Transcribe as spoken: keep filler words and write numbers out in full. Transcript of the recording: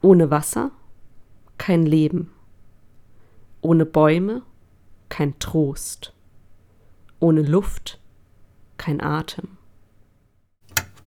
Ohne Wasser kein Leben. Ohne Bäume kein Trost. Ohne Luft kein Atem.